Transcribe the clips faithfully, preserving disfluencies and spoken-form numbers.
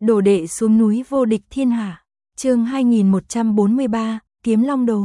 Đồ đệ xuống núi vô địch thiên hạ. Chương hai nghìn một trăm bốn mươi ba, Kiếm Long Đồ.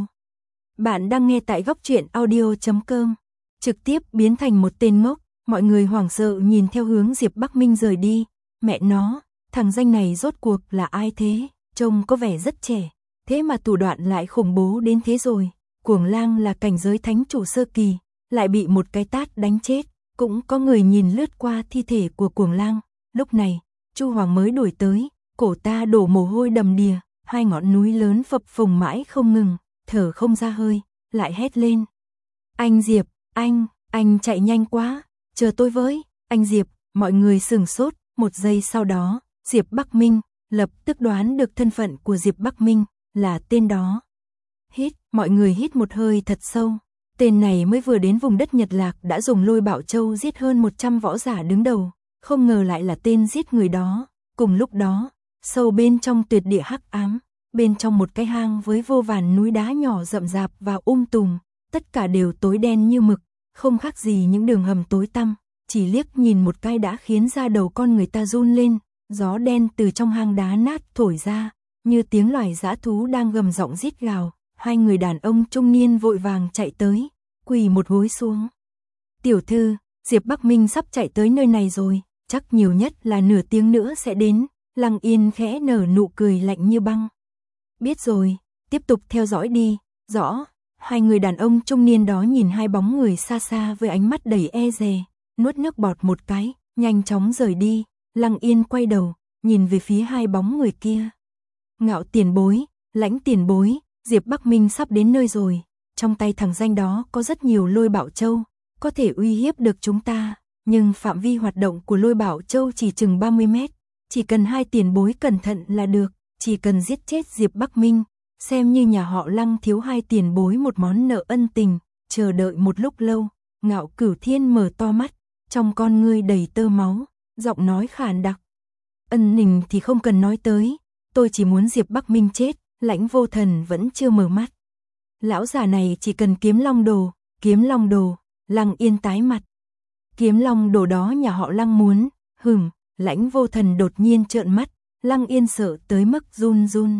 Bạn đang nghe tại góc truyện audio chấm com. Trực tiếp biến thành một tên ngốc, mọi người hoảng sợ nhìn theo hướng Diệp Bắc Minh rời đi. Mẹ nó, thằng danh này rốt cuộc là ai thế? Trông có vẻ rất trẻ, thế mà thủ đoạn lại khủng bố đến thế rồi. Cuồng Lang là cảnh giới thánh chủ sơ kỳ, lại bị một cái tát đánh chết. Cũng có người nhìn lướt qua thi thể của Cuồng Lang. Lúc này, Chu Hoàng mới đuổi tới, cổ ta đổ mồ hôi đầm đìa, hai ngọn núi lớn phập phồng mãi không ngừng, thở không ra hơi, lại hét lên. Anh Diệp, anh, anh chạy nhanh quá, chờ tôi với, anh Diệp. Mọi người sửng sốt, một giây sau đó, Diệp Bắc Minh, lập tức đoán được thân phận của Diệp Bắc Minh, là tên đó. Hít, mọi người hít một hơi thật sâu. Tên này mới vừa đến vùng đất Nhật Lạc đã dùng Lôi Bảo Châu giết hơn một trăm võ giả đứng đầu, không ngờ lại là tên giết người đó. Cùng lúc đó, sâu bên trong tuyệt địa hắc ám, bên trong một cái hang với vô vàn núi đá nhỏ rậm rạp và um tùm, tất cả đều tối đen như mực, không khác gì những đường hầm tối tăm, chỉ liếc nhìn một cái đã khiến da đầu con người ta run lên. Gió đen từ trong hang đá nát thổi ra, như tiếng loài dã thú đang gầm giọng rít gào. Hai người đàn ông trung niên vội vàng chạy tới, quỳ một gối xuống. Tiểu thư, Diệp Bắc Minh sắp chạy tới nơi này rồi, chắc nhiều nhất là nửa tiếng nữa sẽ đến. Lăng Yên khẽ nở nụ cười lạnh như băng. Biết rồi, tiếp tục theo dõi đi. Rõ. Hai người đàn ông trung niên đó nhìn hai bóng người xa xa với ánh mắt đầy e dè, nuốt nước bọt một cái, nhanh chóng rời đi. Lăng Yên quay đầu, nhìn về phía hai bóng người kia. Ngạo tiền bối, Lãnh tiền bối, Diệp Bắc Minh sắp đến nơi rồi, trong tay thằng danh đó có rất nhiều Lôi Bảo Châu, có thể uy hiếp được chúng ta, nhưng phạm vi hoạt động của Lôi Bảo Châu chỉ chừng ba mươi mét, chỉ cần hai tiền bối cẩn thận là được, chỉ cần giết chết Diệp Bắc Minh, xem như nhà họ Lăng thiếu hai tiền bối một món nợ ân tình. Chờ đợi một lúc lâu, Ngạo Cửu Thiên mở to mắt, trong con ngươi đầy tơ máu, giọng nói khàn đặc. Ân Nình thì không cần nói tới, tôi chỉ muốn Diệp Bắc Minh chết. Lãnh Vô Thần vẫn chưa mở mắt. Lão già này chỉ cần Kiếm Long Đồ, Kiếm Long Đồ. Lăng Yên tái mặt. Kiếm Long Đồ đó nhà họ Lăng muốn. Hừm. Lãnh Vô Thần đột nhiên trợn mắt. Lăng Yên sợ tới mức run run.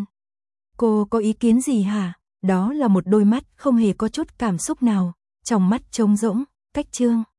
Cô có ý kiến gì hả? Đó là một đôi mắt không hề có chút cảm xúc nào, trong mắt trống rỗng. Cách chương.